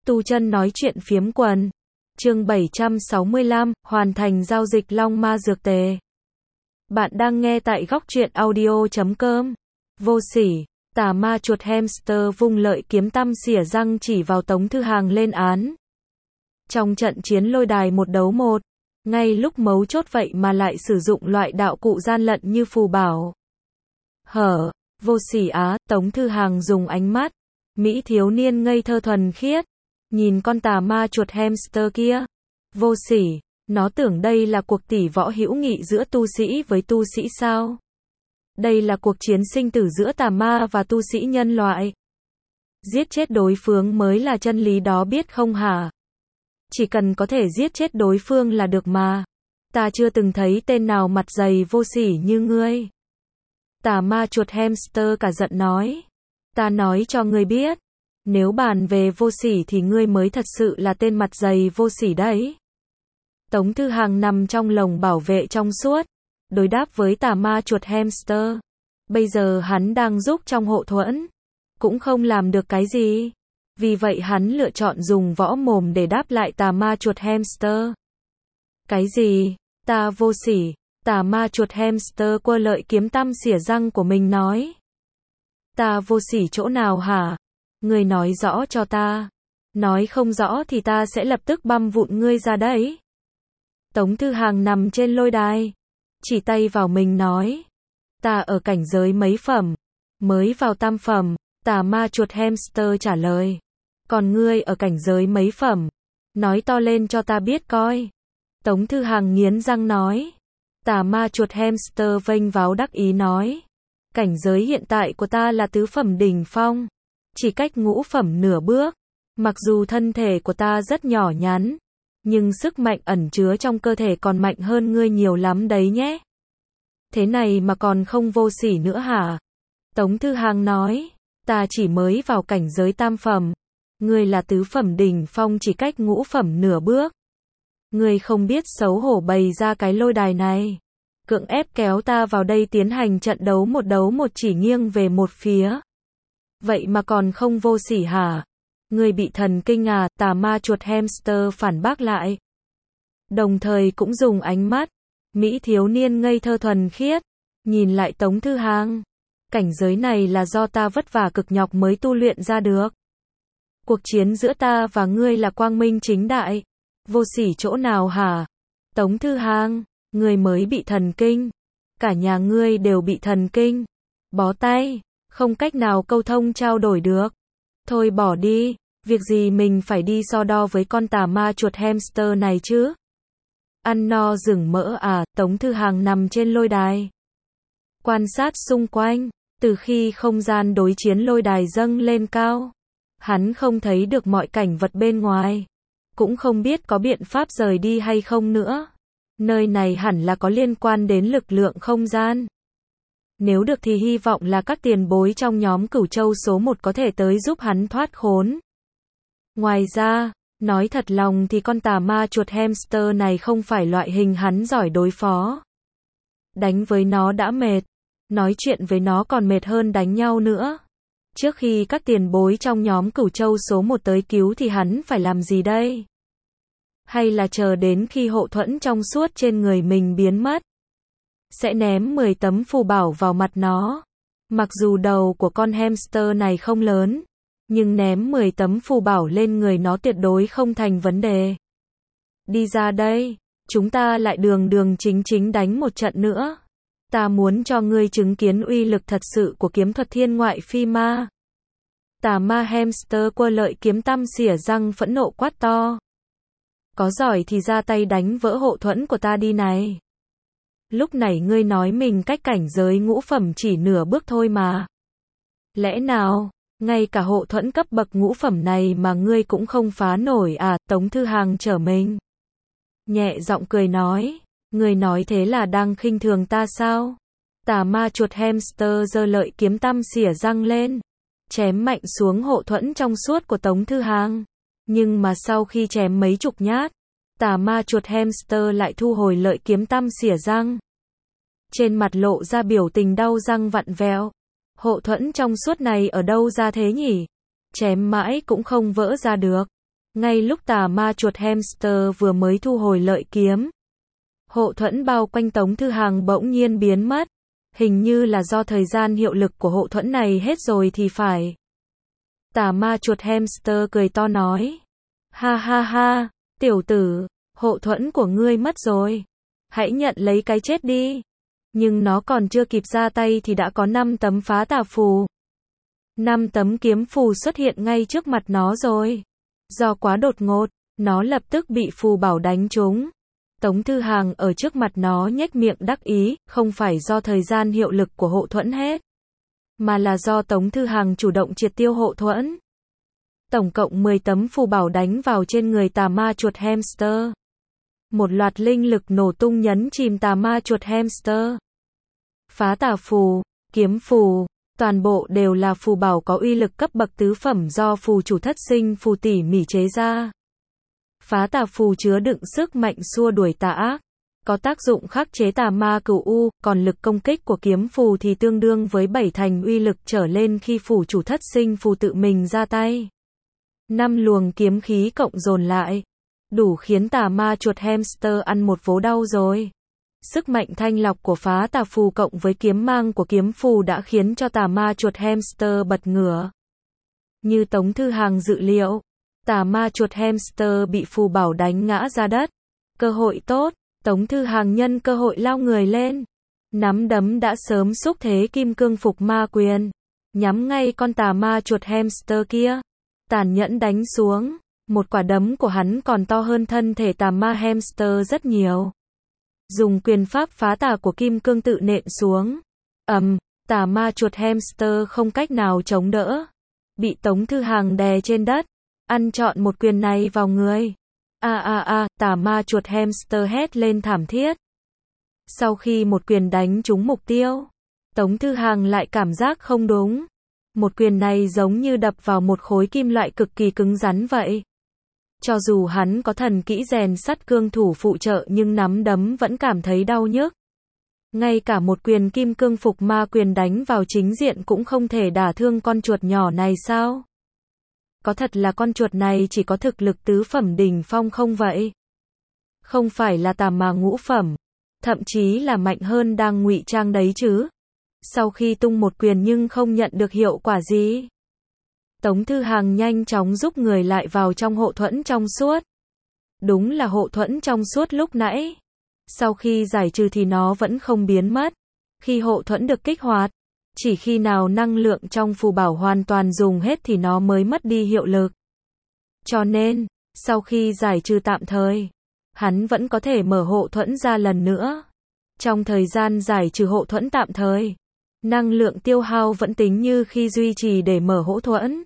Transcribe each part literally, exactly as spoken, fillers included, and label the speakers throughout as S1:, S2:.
S1: Tu chân nói chuyện phiếm quần. Chương bảy trăm sáu mươi lăm, hoàn thành giao dịch Long Ma Dược Tề. Bạn đang nghe tại góc truyện audio chấm com. Vô sỉ, tà ma chuột hamster vung lợi kiếm tăm xỉa răng chỉ vào Tống Thư Hàng lên án. Trong trận chiến lôi đài một đấu một, ngay lúc mấu chốt vậy mà lại sử dụng loại đạo cụ gian lận như phù bảo. Hở, vô sỉ á, Tống Thư Hàng dùng ánh mắt mỹ thiếu niên ngây thơ thuần khiết nhìn con tà ma chuột hamster kia. Vô sỉ, nó tưởng đây là cuộc tỷ võ hữu nghị giữa tu sĩ với tu sĩ sao? Đây là cuộc chiến sinh tử giữa tà ma và tu sĩ nhân loại. Giết chết đối phương mới là chân lý đó biết không hả? Chỉ cần có thể giết chết đối phương là được mà. Ta chưa từng thấy tên nào mặt dày vô sỉ như ngươi. Tà ma chuột hamster cả giận nói. Ta nói cho ngươi biết, nếu bàn về vô sỉ thì ngươi mới thật sự là tên mặt dày vô sỉ đấy. Tống Thư Hàng nằm trong lồng bảo vệ trong suốt, đối đáp với tà ma chuột hamster. Bây giờ hắn đang giúp trong hộ thuẫn, cũng không làm được cái gì. Vì vậy hắn lựa chọn dùng võ mồm để đáp lại tà ma chuột hamster. Cái gì? Ta vô sỉ? Tà ma chuột hamster quơ lợi kiếm tăm xỉa răng của mình nói. Ta vô sỉ chỗ nào hả? Ngươi nói rõ cho ta. Nói không rõ thì ta sẽ lập tức băm vụn ngươi ra đấy. Tống Thư Hàng nằm trên lôi đài, chỉ tay vào mình nói. Ta ở cảnh giới mấy phẩm? Mới vào tam phẩm. Tà ma chuột hamster trả lời. Còn ngươi ở cảnh giới mấy phẩm? Nói to lên cho ta biết coi. Tống Thư Hàng nghiến răng nói. Tà ma chuột hamster vênh váo đắc ý nói. Cảnh giới hiện tại của ta là tứ phẩm đỉnh phong, chỉ cách ngũ phẩm nửa bước. Mặc dù thân thể của ta rất nhỏ nhắn, nhưng sức mạnh ẩn chứa trong cơ thể còn mạnh hơn ngươi nhiều lắm đấy nhé. Thế này mà còn không vô sỉ nữa hả? Tống Thư Hàng nói, ta chỉ mới vào cảnh giới tam phẩm, ngươi là tứ phẩm đỉnh phong chỉ cách ngũ phẩm nửa bước. Ngươi không biết xấu hổ bày ra cái lôi đài này, cưỡng ép kéo ta vào đây tiến hành trận đấu một đấu một chỉ nghiêng về một phía. Vậy mà còn không vô sỉ hả? Ngươi bị thần kinh à? Tà ma chuột hamster phản bác lại. Đồng thời cũng dùng ánh mắt mỹ thiếu niên ngây thơ thuần khiết nhìn lại Tống Thư Hàng. Cảnh giới này là do ta vất vả cực nhọc mới tu luyện ra được. Cuộc chiến giữa ta và ngươi là quang minh chính đại. Vô sỉ chỗ nào hả? Tống Thư Hàng, ngươi mới bị thần kinh. Cả nhà ngươi đều bị thần kinh. Bó tay, không cách nào câu thông trao đổi được. Thôi bỏ đi, việc gì mình phải đi so đo với con tà ma chuột hamster này chứ? Ăn no rừng mỡ à? Tống Thư Hàng nằm trên lôi đài, quan sát xung quanh. Từ khi không gian đối chiến lôi đài dâng lên cao, hắn không thấy được mọi cảnh vật bên ngoài, cũng không biết có biện pháp rời đi hay không nữa. Nơi này hẳn là có liên quan đến lực lượng không gian. Nếu được thì hy vọng là các tiền bối trong nhóm Cửu Châu số một có thể tới giúp hắn thoát khốn. Ngoài ra, nói thật lòng thì con tà ma chuột hamster này không phải loại hình hắn giỏi đối phó. Đánh với nó đã mệt, nói chuyện với nó còn mệt hơn đánh nhau nữa. Trước khi các tiền bối trong nhóm Cửu Châu số một tới cứu thì hắn phải làm gì đây? Hay là chờ đến khi hộ thuẫn trong suốt trên người mình biến mất, sẽ ném mười tấm phù bảo vào mặt nó. Mặc dù đầu của con hamster này không lớn, nhưng ném mười tấm phù bảo lên người nó tuyệt đối không thành vấn đề. Đi ra đây, chúng ta lại đường đường chính chính đánh một trận nữa. Ta muốn cho ngươi chứng kiến uy lực thật sự của kiếm thuật thiên ngoại phi ma. Tà ma hamster quơ lợi kiếm tăm xỉa răng phẫn nộ quát to. Có giỏi thì ra tay đánh vỡ hộ thuẫn của ta đi này. Lúc này ngươi nói mình cách cảnh giới ngũ phẩm chỉ nửa bước thôi mà. Lẽ nào, ngay cả hộ thuẫn cấp bậc ngũ phẩm này mà ngươi cũng không phá nổi à? Tống Thư Hàng trở mình, nhẹ giọng cười nói. Ngươi nói thế là đang khinh thường ta sao? Tà ma chuột hamster giơ lợi kiếm tăm xỉa răng lên, chém mạnh xuống hộ thuẫn trong suốt của Tống Thư Hàng. Nhưng mà sau khi chém mấy chục nhát, tà ma chuột hamster lại thu hồi lợi kiếm tăm xỉa răng. Trên mặt lộ ra biểu tình đau răng vặn vẹo. Hộ thuẫn trong suốt này ở đâu ra thế nhỉ? Chém mãi cũng không vỡ ra được. Ngay lúc tà ma chuột hamster vừa mới thu hồi lợi kiếm, hộ thuẫn bao quanh Tống Thư Hằng bỗng nhiên biến mất. Hình như là do thời gian hiệu lực của hộ thuẫn này hết rồi thì phải. Tà ma chuột hamster cười to nói. Ha ha ha, tiểu tử, hộ thuẫn của ngươi mất rồi. Hãy nhận lấy cái chết đi. Nhưng nó còn chưa kịp ra tay thì đã có năm tấm phá tà phù. Năm tấm kiếm phù xuất hiện ngay trước mặt nó rồi. Do quá đột ngột, nó lập tức bị phù bảo đánh trúng. Tống Thư Hằng ở trước mặt nó nhếch miệng đắc ý, không phải do thời gian hiệu lực của hộ thuẫn hết, mà là do Tống Thư Hằng chủ động triệt tiêu hộ thuẫn. Tổng cộng mười tấm phù bảo đánh vào trên người tà ma chuột hamster. Một loạt linh lực nổ tung nhấn chìm tà ma chuột hamster. Phá tà phù, kiếm phù, toàn bộ đều là phù bảo có uy lực cấp bậc tứ phẩm do phù chủ thất sinh phù tỉ mỉ chế ra. Phá tà phù chứa đựng sức mạnh xua đuổi tà ác, có tác dụng khắc chế tà ma cửu u, còn lực công kích của kiếm phù thì tương đương với bảy thành uy lực trở lên khi phù chủ thất sinh phù tự mình ra tay. Năm luồng kiếm khí cộng dồn lại, đủ khiến tà ma chuột hamster ăn một vố đau rồi. Sức mạnh thanh lọc của phá tà phù cộng với kiếm mang của kiếm phù đã khiến cho tà ma chuột hamster bật ngửa. Như Tống Thư Hằng dự liệu, tà ma chuột hamster bị phù bảo đánh ngã ra đất. Cơ hội tốt, Tống Thư Hằng nhân cơ hội lao người lên. Nắm đấm đã sớm xúc thế kim cương phục ma quyền, nhắm ngay con tà ma chuột hamster kia. Tàn nhẫn đánh xuống, một quả đấm của hắn còn to hơn thân thể tà ma hamster rất nhiều. Dùng quyền pháp phá tà của kim cương tự nện xuống. Ầm, um, tà ma chuột hamster không cách nào chống đỡ. Bị Tống Thư Hằng đè trên đất. Ăn trọn một quyền này vào người. A a a, tà ma chuột hamster hét lên thảm thiết. Sau khi một quyền đánh trúng mục tiêu, Tống Thư Hằng lại cảm giác không đúng. Một quyền này giống như đập vào một khối kim loại cực kỳ cứng rắn vậy. Cho dù hắn có thần kỹ rèn sắt cương thủ phụ trợ nhưng nắm đấm vẫn cảm thấy đau nhức. Ngay cả một quyền kim cương phục ma quyền đánh vào chính diện cũng không thể đả thương con chuột nhỏ này sao? Có thật là con chuột này chỉ có thực lực tứ phẩm đỉnh phong không vậy? Không phải là tà ma ngũ phẩm, thậm chí là mạnh hơn đang ngụy trang đấy chứ. Sau khi tung một quyền nhưng không nhận được hiệu quả gì, Tống Thư Hằng nhanh chóng giúp người lại vào trong hộ thuẫn trong suốt. Đúng là hộ thuẫn trong suốt lúc nãy. Sau khi giải trừ thì nó vẫn không biến mất. Khi hộ thuẫn được kích hoạt, chỉ khi nào năng lượng trong phù bảo hoàn toàn dùng hết thì nó mới mất đi hiệu lực. Cho nên, sau khi giải trừ tạm thời, hắn vẫn có thể mở hộ thuẫn ra lần nữa. Trong thời gian giải trừ hộ thuẫn tạm thời, năng lượng tiêu hao vẫn tính như khi duy trì để mở hộ thuẫn.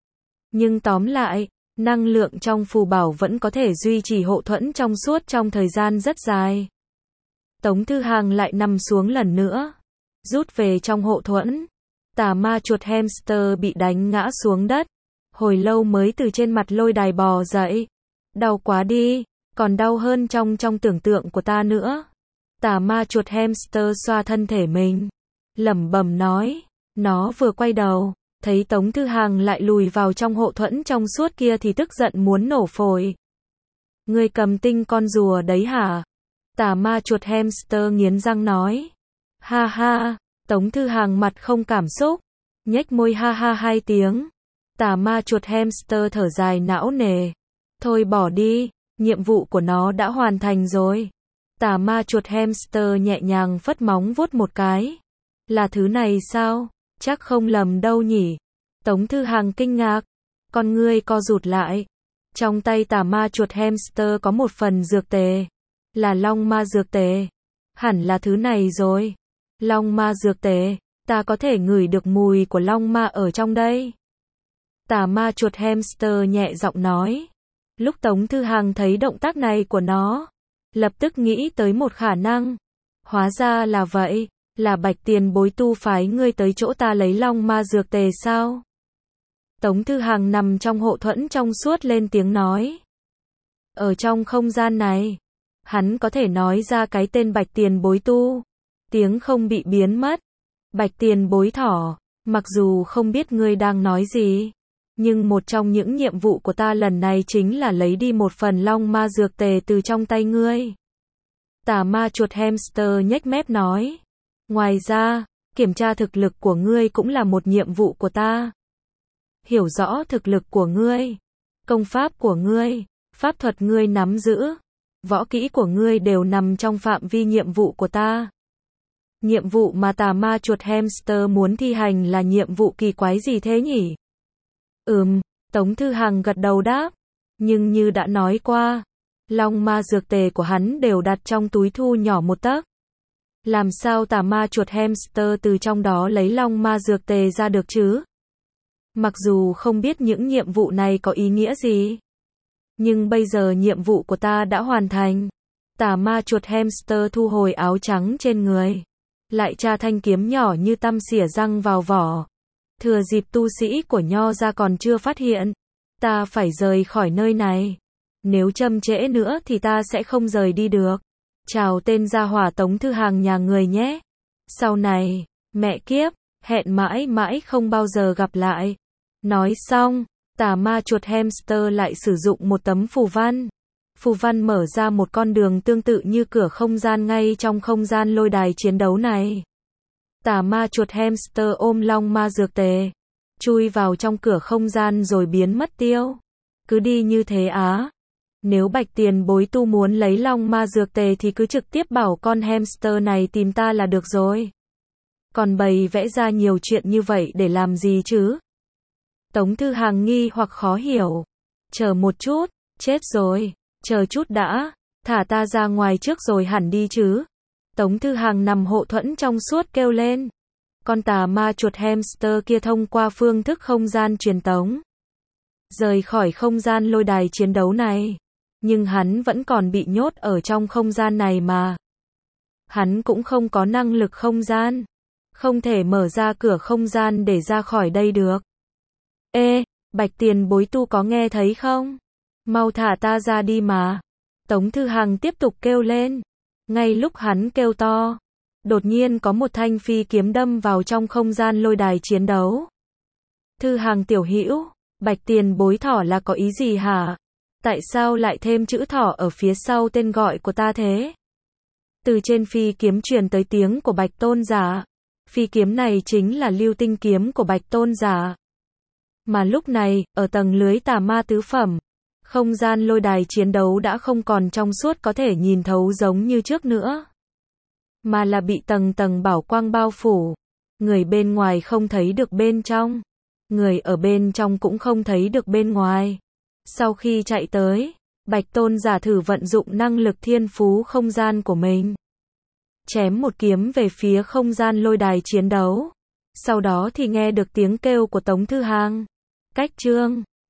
S1: Nhưng tóm lại, năng lượng trong phù bảo vẫn có thể duy trì hộ thuẫn trong suốt trong thời gian rất dài. Tống Thư Hằng lại nằm xuống lần nữa, rút về trong hộ thuẫn. Tà ma chuột hamster bị đánh ngã xuống đất, hồi lâu mới từ trên mặt lôi đài bò dậy. Đau quá đi, còn đau hơn trong trong tưởng tượng của ta nữa. Tà ma chuột hamster xoa thân thể mình, lẩm bẩm nói. Nó vừa quay đầu, thấy Tống Thư Hằng lại lùi vào trong hộ thuẫn trong suốt kia thì tức giận muốn nổ phổi. Ngươi cầm tinh con rùa đấy hả? Tà ma chuột hamster nghiến răng nói. Ha ha, Tống Thư Hằng mặt không cảm xúc, nhếch môi ha ha hai tiếng. Tà ma chuột hamster thở dài não nề. Thôi bỏ đi, nhiệm vụ của nó đã hoàn thành rồi. Tà ma chuột hamster nhẹ nhàng phất móng vuốt một cái. Là thứ này sao? Chắc không lầm đâu nhỉ? Tống Thư Hằng kinh ngạc, con ngươi co rụt lại. Trong tay tà ma chuột hamster có một phần dược tề, là long ma dược tề. Hẳn là thứ này rồi. Long ma dược tề, ta có thể ngửi được mùi của long ma ở trong đây. Tà ma chuột hamster nhẹ giọng nói. Lúc Tống Thư Hằng thấy động tác này của nó, lập tức nghĩ tới một khả năng. Hóa ra là vậy, là Bạch Tiền Bối tu phái ngươi tới chỗ ta lấy long ma dược tề sao? Tống Thư Hằng nằm trong hộ thuẫn trong suốt lên tiếng nói. Ở trong không gian này, hắn có thể nói ra cái tên Bạch Tiền Bối tu. Tiếng không bị biến mất. Bạch Tiền Bối thỏ, mặc dù không biết ngươi đang nói gì, Nhưng một trong những nhiệm vụ của ta lần này chính là lấy đi một phần long ma dược tề từ trong tay ngươi. Tà ma chuột hamster nhếch mép nói. Ngoài ra, kiểm tra thực lực của ngươi cũng là một nhiệm vụ của ta. Hiểu rõ thực lực của ngươi, công pháp của ngươi, pháp thuật ngươi nắm giữ, võ kỹ của ngươi đều nằm trong phạm vi nhiệm vụ của ta. Nhiệm vụ mà tà ma chuột hamster muốn thi hành là nhiệm vụ kỳ quái gì thế nhỉ? Ừm, Tống Thư Hằng gật đầu đáp. Nhưng như đã nói qua, long ma dược tề của hắn đều đặt trong túi thu nhỏ một tấc. Làm sao tà ma chuột hamster từ trong đó lấy long ma dược tề ra được chứ? Mặc dù không biết những nhiệm vụ này có ý nghĩa gì, nhưng bây giờ nhiệm vụ của ta đã hoàn thành. Tà ma chuột hamster thu hồi áo trắng trên người, lại tra thanh kiếm nhỏ như tăm xỉa răng vào vỏ. Thừa dịp tu sĩ của Nho ra còn chưa phát hiện, ta phải rời khỏi nơi này. Nếu chậm trễ nữa thì ta sẽ không rời đi được. Chào tên gia hỏa Tống Thư Hằng nhà người nhé. Sau này, mẹ kiếp, hẹn mãi mãi không bao giờ gặp lại. Nói xong, tà ma chuột hamster lại sử dụng một tấm phù văn. Phù văn mở ra một con đường tương tự như cửa không gian ngay trong không gian lôi đài chiến đấu này. Tà ma chuột hamster ôm long ma dược tề, chui vào trong cửa không gian rồi biến mất tiêu. Cứ đi như thế á. Nếu Bạch Tiền Bối tu muốn lấy long ma dược tề thì cứ trực tiếp bảo con hamster này tìm ta là được rồi. Còn bày vẽ ra nhiều chuyện như vậy để làm gì chứ? Tống Thư Hằng nghi hoặc khó hiểu. Chờ một chút, chết rồi, chờ chút đã, thả ta ra ngoài trước rồi hẳn đi chứ. Tống Thư Hằng nằm hộ thuẫn trong suốt kêu lên. Con tà ma chuột hamster kia thông qua phương thức không gian truyền tống, rời khỏi không gian lôi đài chiến đấu này. Nhưng hắn vẫn còn bị nhốt ở trong không gian này mà. Hắn cũng không có năng lực không gian, không thể mở ra cửa không gian để ra khỏi đây được. Ê, Bạch Tiền Bối tu có nghe thấy không? Mau thả ta ra đi mà. Tống Thư Hằng tiếp tục kêu lên. Ngay lúc hắn kêu to, đột nhiên có một thanh phi kiếm đâm vào trong không gian lôi đài chiến đấu. Thư Hằng tiểu hữu, Bạch Tiền Bối thỏ là có ý gì hả? Tại sao lại thêm chữ thỏ ở phía sau tên gọi của ta thế? Từ trên phi kiếm truyền tới tiếng của Bạch Tôn giả. Phi kiếm này chính là lưu tinh kiếm của Bạch Tôn giả. Mà lúc này, ở tầng lưới tà ma tứ phẩm, không gian lôi đài chiến đấu đã không còn trong suốt có thể nhìn thấu giống như trước nữa, mà là bị tầng tầng bảo quang bao phủ. Người bên ngoài không thấy được bên trong, người ở bên trong cũng không thấy được bên ngoài. Sau khi chạy tới, Bạch Tôn giả thử vận dụng năng lực thiên phú không gian của mình, chém một kiếm về phía không gian lôi đài chiến đấu. Sau đó thì nghe được tiếng kêu của Tống Thư Hằng. Cách chương